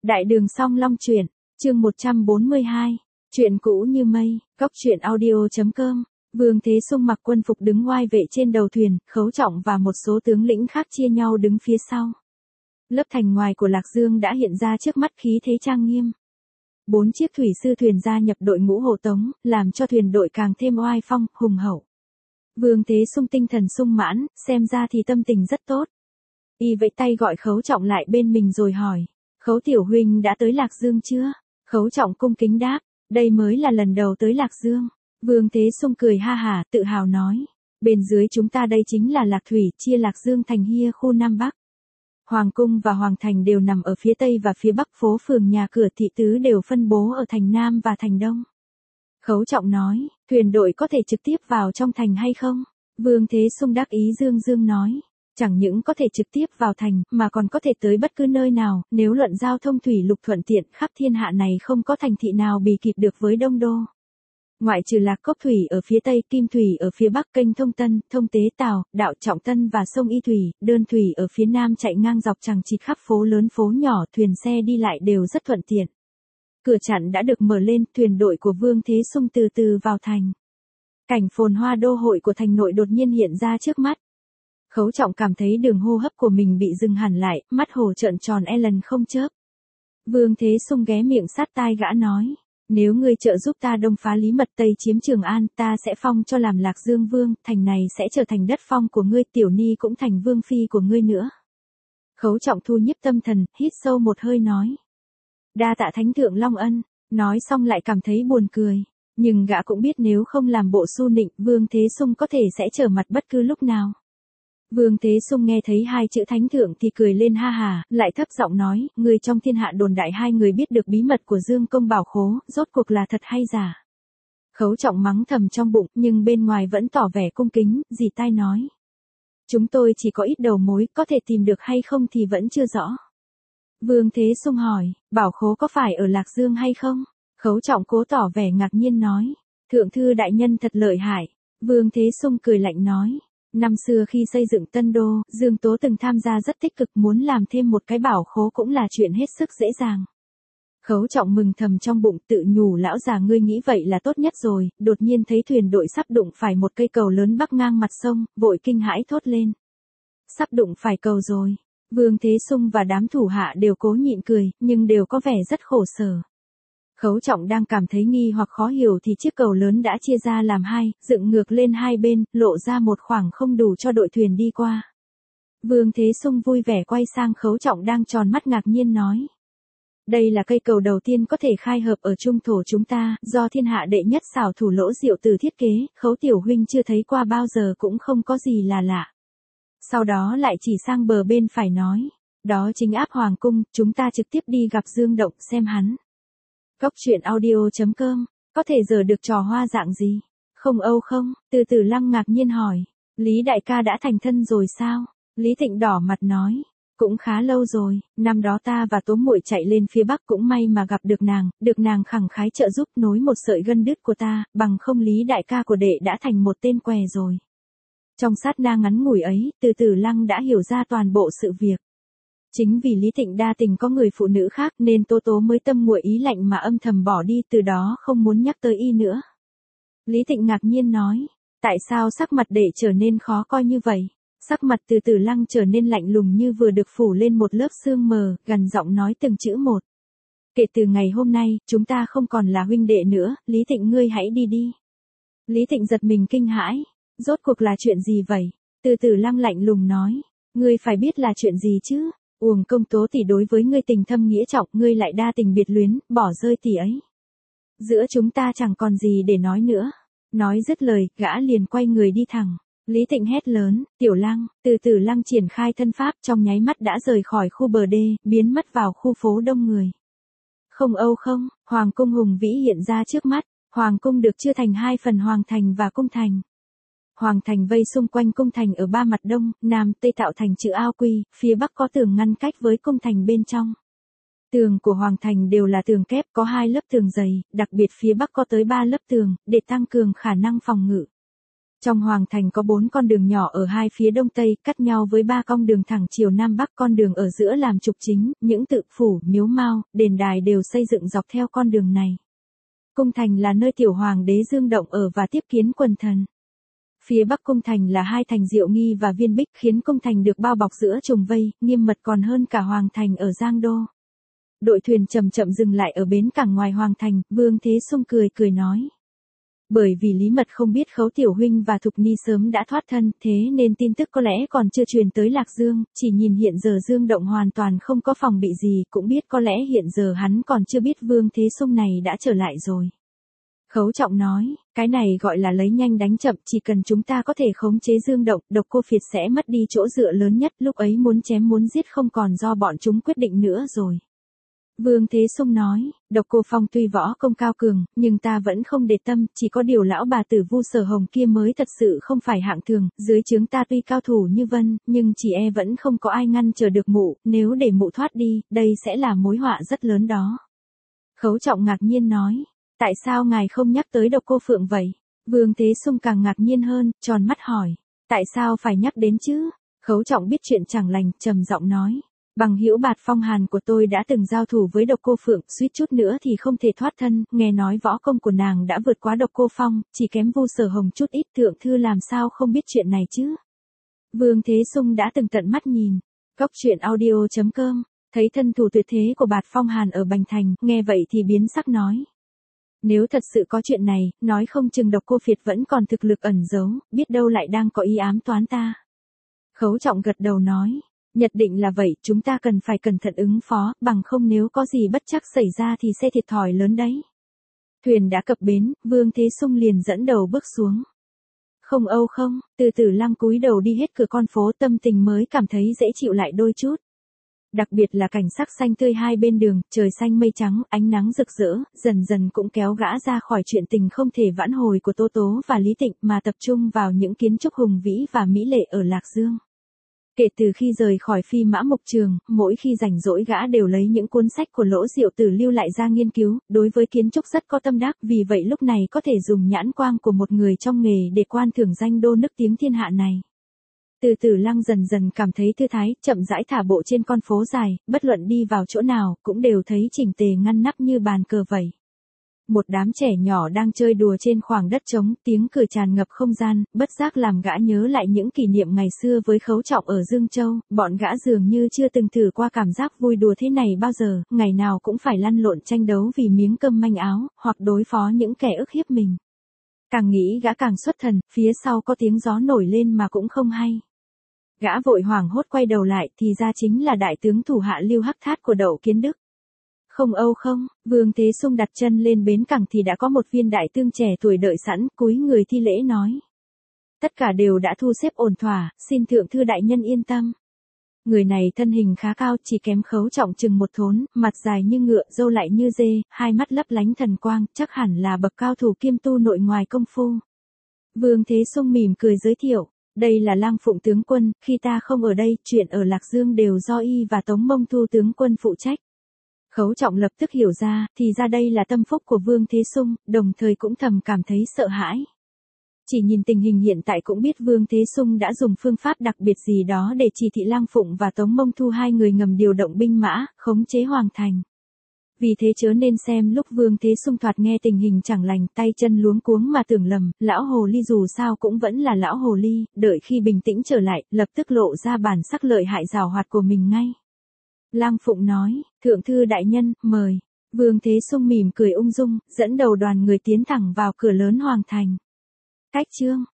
Đại đường Song Long truyện, chương 142, chuyện cũ như mây, góc truyện audio.com. Vương Thế Sung mặc quân phục đứng oai vệ trên đầu thuyền, Khấu Trọng và một số tướng lĩnh khác chia nhau đứng phía sau. Lớp thành ngoài của Lạc Dương đã hiện ra trước mắt khí thế trang nghiêm. 4 chiếc thủy sư thuyền gia nhập đội ngũ hộ tống, làm cho thuyền đội càng thêm oai phong, hùng hậu. Vương Thế Sung tinh thần sung mãn, xem ra thì tâm tình rất tốt. Y vẫy tay gọi Khấu Trọng lại bên mình rồi hỏi, Khấu tiểu huynh đã tới Lạc Dương chưa? Khấu Trọng cung kính đáp, đây mới là lần đầu tới Lạc Dương. Vương Thế Sung cười ha hả, tự hào nói, bên dưới chúng ta đây chính là Lạc Thủy, chia Lạc Dương thành hia khu Nam Bắc. Hoàng cung và Hoàng thành đều nằm ở phía Tây và phía Bắc, phố phường nhà cửa thị tứ đều phân bố ở thành Nam và thành Đông. Khấu Trọng nói, thuyền đội có thể trực tiếp vào trong thành hay không? Vương Thế Sung đắc ý dương dương nói, chẳng những có thể trực tiếp vào thành, mà còn có thể tới bất cứ nơi nào, nếu luận giao thông thủy lục thuận tiện, khắp thiên hạ này không có thành thị nào bì kịp được với Đông Đô. Ngoại trừ Lạc Cốc Thủy ở phía Tây, Kim Thủy ở phía Bắc, kênh Thông Tân, Thông Tế Tào, Đạo Trọng Tân và sông Y Thủy, Đơn Thủy ở phía Nam chạy ngang dọc chằng chịt khắp phố lớn phố nhỏ, thuyền xe đi lại đều rất thuận tiện. Cửa chặn đã được mở lên, thuyền đội của Vương Thế Sung từ từ vào thành. Cảnh phồn hoa đô hội của thành nội đột nhiên hiện ra trước mắt. Khấu Trọng cảm thấy đường hô hấp của mình bị dừng hẳn lại, mắt hổ trợn tròn lần không chớp. Vương Thế Sung ghé miệng sát tai gã nói, nếu ngươi trợ giúp ta đông phá Lý Mật, Tây chiếm Trường An, ta sẽ phong cho làm Lạc Dương vương, thành này sẽ trở thành đất phong của ngươi, tiểu ni cũng thành vương phi của ngươi nữa. Khấu Trọng thu nhiếp tâm thần, hít sâu một hơi nói, đa tạ thánh thượng long ân. Nói xong lại cảm thấy buồn cười, nhưng gã cũng biết nếu không làm bộ su nịnh, Vương Thế Sung có thể sẽ trở mặt bất cứ lúc nào. Vương Thế Sung nghe thấy hai chữ thánh thượng thì cười lên ha hà, lại thấp giọng nói, người trong thiên hạ đồn đại hai người biết được bí mật của Dương Công Bảo Khố, rốt cuộc là thật hay giả? Khấu Trọng mắng thầm trong bụng, nhưng bên ngoài vẫn tỏ vẻ cung kính, dì tai nói. Chúng tôi chỉ có ít đầu mối, có thể tìm được hay không thì vẫn chưa rõ. Vương Thế Sung hỏi, Bảo Khố có phải ở Lạc Dương hay không? Khấu Trọng cố tỏ vẻ ngạc nhiên nói, thượng thư đại nhân thật lợi hại. Vương Thế Sung cười lạnh nói, năm xưa khi xây dựng Tân Đô, Dương Tố từng tham gia rất tích cực, muốn làm thêm một cái bảo khố cũng là chuyện hết sức dễ dàng. Khấu Trọng mừng thầm trong bụng, tự nhủ lão già ngươi nghĩ vậy là tốt nhất rồi, đột nhiên thấy thuyền đội sắp đụng phải một cây cầu lớn bắc ngang mặt sông, vội kinh hãi thốt lên. Sắp đụng phải cầu rồi. Vương Thế Sung và đám thủ hạ đều cố nhịn cười, nhưng đều có vẻ rất khổ sở. Khấu Trọng đang cảm thấy nghi hoặc khó hiểu thì chiếc cầu lớn đã chia ra làm hai, dựng ngược lên hai bên, lộ ra một khoảng không đủ cho đội thuyền đi qua. Vương Thế Sung vui vẻ quay sang Khấu Trọng đang tròn mắt ngạc nhiên nói. Đây là cây cầu đầu tiên có thể khai hợp ở trung thổ chúng ta, do thiên hạ đệ nhất xảo thủ Lỗ Diệu Từ thiết kế, Khấu tiểu huynh chưa thấy qua bao giờ cũng không có gì là lạ. Sau đó lại chỉ sang bờ bên phải nói, đó chính áp hoàng cung, chúng ta trực tiếp đi gặp Dương Động xem hắn. Góc truyện audio.com, có thể giờ được trò hoa dạng gì? Không âu không? Từ Từ Lăng ngạc nhiên hỏi, Lý đại ca đã thành thân rồi sao? Lý Thịnh đỏ mặt nói, cũng khá lâu rồi, năm đó ta và Tố muội chạy lên phía Bắc cũng may mà gặp được nàng khẳng khái trợ giúp nối một sợi gân đứt của ta, bằng không Lý đại ca của đệ đã thành một tên què rồi. Trong sát na ngắn ngủi ấy, Từ Từ Lăng đã hiểu ra toàn bộ sự việc. Chính vì Lý Thịnh đa tình có người phụ nữ khác nên Tố Tố mới tâm nguội ý lạnh mà âm thầm bỏ đi, từ đó không muốn nhắc tới y nữa. Lý Thịnh ngạc nhiên nói, tại sao sắc mặt đệ trở nên khó coi như vậy? Sắc mặt Từ Từ Lăng trở nên lạnh lùng như vừa được phủ lên một lớp sương mờ, gằn giọng nói từng chữ một. Kể từ ngày hôm nay, chúng ta không còn là huynh đệ nữa, Lý Thịnh ngươi hãy đi đi. Lý Thịnh giật mình kinh hãi, rốt cuộc là chuyện gì vậy? Từ Từ Lăng lạnh lùng nói, ngươi phải biết là chuyện gì chứ? Uổng công Tố tỷ đối với ngươi tình thâm nghĩa trọng, ngươi lại đa tình biệt luyến, bỏ rơi tỷ ấy. Giữa chúng ta chẳng còn gì để nói nữa. Nói dứt lời, gã liền quay người đi thẳng. Lý Thịnh hét lớn, Tiểu Lăng. Từ Từ Lăng triển khai thân pháp, trong nháy mắt đã rời khỏi khu bờ đê, biến mất vào khu phố đông người. Không âu không, Hoàng cung hùng vĩ hiện ra trước mắt. Hoàng cung được chia thành hai phần, Hoàng thành và cung thành. Hoàng thành vây xung quanh cung thành ở ba mặt đông, nam, tây tạo thành chữ ao quy, phía bắc có tường ngăn cách với cung thành bên trong. Tường của Hoàng thành đều là tường kép, có 2 lớp tường dày, đặc biệt phía bắc có tới 3 lớp tường, để tăng cường khả năng phòng ngự. Trong hoàng thành có 4 con đường nhỏ ở hai phía đông tây, cắt nhau với 3 con đường thẳng chiều nam bắc, con đường ở giữa làm trục chính, những tự phủ, miếu mao, đền đài đều xây dựng dọc theo con đường này. Cung thành là nơi tiểu hoàng đế Dương Động ở và tiếp kiến quần thần. Phía bắc cung thành là hai thành Diệu Nghi và Viên Bích, khiến cung thành được bao bọc giữa trùng vây, nghiêm mật còn hơn cả hoàng thành ở Giang Đô. Đội thuyền chậm chậm dừng lại ở bến cảng ngoài hoàng thành, Vương Thế Sung cười cười nói. Bởi vì Lý Mật không biết Khấu Tiểu Huynh và Thục Ni sớm đã thoát thân, thế nên tin tức có lẽ còn chưa truyền tới Lạc Dương, chỉ nhìn hiện giờ Dương Động hoàn toàn không có phòng bị gì, cũng biết có lẽ hiện giờ hắn còn chưa biết Vương Thế Sung này đã trở lại rồi. Khấu Trọng nói, cái này gọi là lấy nhanh đánh chậm, chỉ cần chúng ta có thể khống chế Dương Động, Độc Cô Phiệt sẽ mất đi chỗ dựa lớn nhất, lúc ấy muốn chém muốn giết không còn do bọn chúng quyết định nữa rồi. Vương Thế Sung nói, Độc Cô Phong tuy võ công cao cường, nhưng ta vẫn không để tâm, chỉ có điều lão bà tử Vu Sở Hồng kia mới thật sự không phải hạng thường, dưới trướng ta tuy cao thủ như vân, nhưng chỉ e vẫn không có ai ngăn trở được mụ, nếu để mụ thoát đi, đây sẽ là mối họa rất lớn đó. Khấu Trọng ngạc nhiên nói, tại sao ngài không nhắc tới Độc Cô Phượng vậy? Vương Thế Sung càng ngạc nhiên hơn, tròn mắt hỏi, tại sao phải nhắc đến chứ? Khấu Trọng biết chuyện chẳng lành, trầm giọng nói. Bằng hữu Bạt Phong Hàn của tôi đã từng giao thủ với Độc Cô Phượng, suýt chút nữa thì không thể thoát thân, nghe nói võ công của nàng đã vượt quá Độc Cô Phong, chỉ kém Vu Sở Hồng chút ít, thượng thư làm sao không biết chuyện này chứ. Vương Thế Sung đã từng tận mắt nhìn. Góc truyện audio.com, thấy thân thủ tuyệt thế của Bạt Phong Hàn ở Bành Thành, nghe vậy thì biến sắc nói. Nếu thật sự có chuyện này, nói không chừng Độc Cô Phiệt vẫn còn thực lực ẩn giấu, biết đâu lại đang có ý ám toán ta. Khấu Trọng gật đầu nói. Nhất định là vậy, chúng ta cần phải cẩn thận ứng phó, bằng không nếu có gì bất trắc xảy ra thì sẽ thiệt thòi lớn đấy. Thuyền đã cập bến, Vương Thế Sung liền dẫn đầu bước xuống. Không âu không, từ từ Lăng cúi đầu đi hết cửa con phố, tâm tình mới cảm thấy dễ chịu lại đôi chút. Đặc biệt là cảnh sắc xanh tươi hai bên đường, trời xanh mây trắng, ánh nắng rực rỡ, dần dần cũng kéo gã ra khỏi chuyện tình không thể vãn hồi của Tố Tố và Lý Tịnh mà tập trung vào những kiến trúc hùng vĩ và mỹ lệ ở Lạc Dương. Kể từ khi rời khỏi Phi Mã Mộc Trường, mỗi khi rảnh rỗi gã đều lấy những cuốn sách của Lỗ Diệu Tử lưu lại ra nghiên cứu, đối với kiến trúc rất có tâm đắc, vì vậy lúc này có thể dùng nhãn quang của một người trong nghề để quan thưởng danh đô nức tiếng thiên hạ này. Từ từ Lăng dần dần cảm thấy thư thái, chậm rãi thả bộ trên con phố dài, bất luận đi vào chỗ nào, cũng đều thấy chỉnh tề ngăn nắp như bàn cờ vậy. Một đám trẻ nhỏ đang chơi đùa trên khoảng đất trống, tiếng cười tràn ngập không gian, bất giác làm gã nhớ lại những kỷ niệm ngày xưa với Khấu Trọng ở Dương Châu, bọn gã dường như chưa từng thử qua cảm giác vui đùa thế này bao giờ, ngày nào cũng phải lăn lộn tranh đấu vì miếng cơm manh áo, hoặc đối phó những kẻ ức hiếp mình. Càng nghĩ gã càng xuất thần, phía sau có tiếng gió nổi lên mà cũng không hay. Gã vội hoảng hốt quay đầu lại thì ra chính là đại tướng thủ hạ Lưu Hắc Thát của Đậu Kiến Đức. Không âu không, Vương Thế Sung đặt chân lên bến cảng thì đã có một viên đại tướng trẻ tuổi đợi sẵn, cúi người thi lễ nói. Tất cả đều đã thu xếp ổn thỏa, xin thượng thư đại nhân yên tâm. Người này thân hình khá cao, chỉ kém Khấu Trọng chừng một thốn, mặt dài như ngựa, râu lại như dê, hai mắt lấp lánh thần quang, chắc hẳn là bậc cao thủ kiêm tu nội ngoài công phu. Vương Thế Sung mỉm cười giới thiệu, đây là Lăng Phụng tướng quân, khi ta không ở đây, chuyện ở Lạc Dương đều do y và Tống Mông Thu tướng quân phụ trách. Khấu Trọng lập tức hiểu ra, thì ra đây là tâm phúc của Vương Thế Sung, đồng thời cũng thầm cảm thấy sợ hãi. Chỉ nhìn tình hình hiện tại cũng biết Vương Thế Sung đã dùng phương pháp đặc biệt gì đó để chỉ thị Lăng Phụng và Tống Mông Thu hai người ngầm điều động binh mã, khống chế hoàng thành. Vì thế chớ nên xem lúc Vương Thế Sung thoạt nghe tình hình chẳng lành, tay chân luống cuống mà tưởng lầm, lão hồ ly dù sao cũng vẫn là lão hồ ly, đợi khi bình tĩnh trở lại, lập tức lộ ra bản sắc lợi hại giàu hoạt của mình ngay. Lăng Phụng nói, thượng thư đại nhân, mời. Vương Thế Sung mỉm cười ung dung, dẫn đầu đoàn người tiến thẳng vào cửa lớn hoàng thành. Cách chương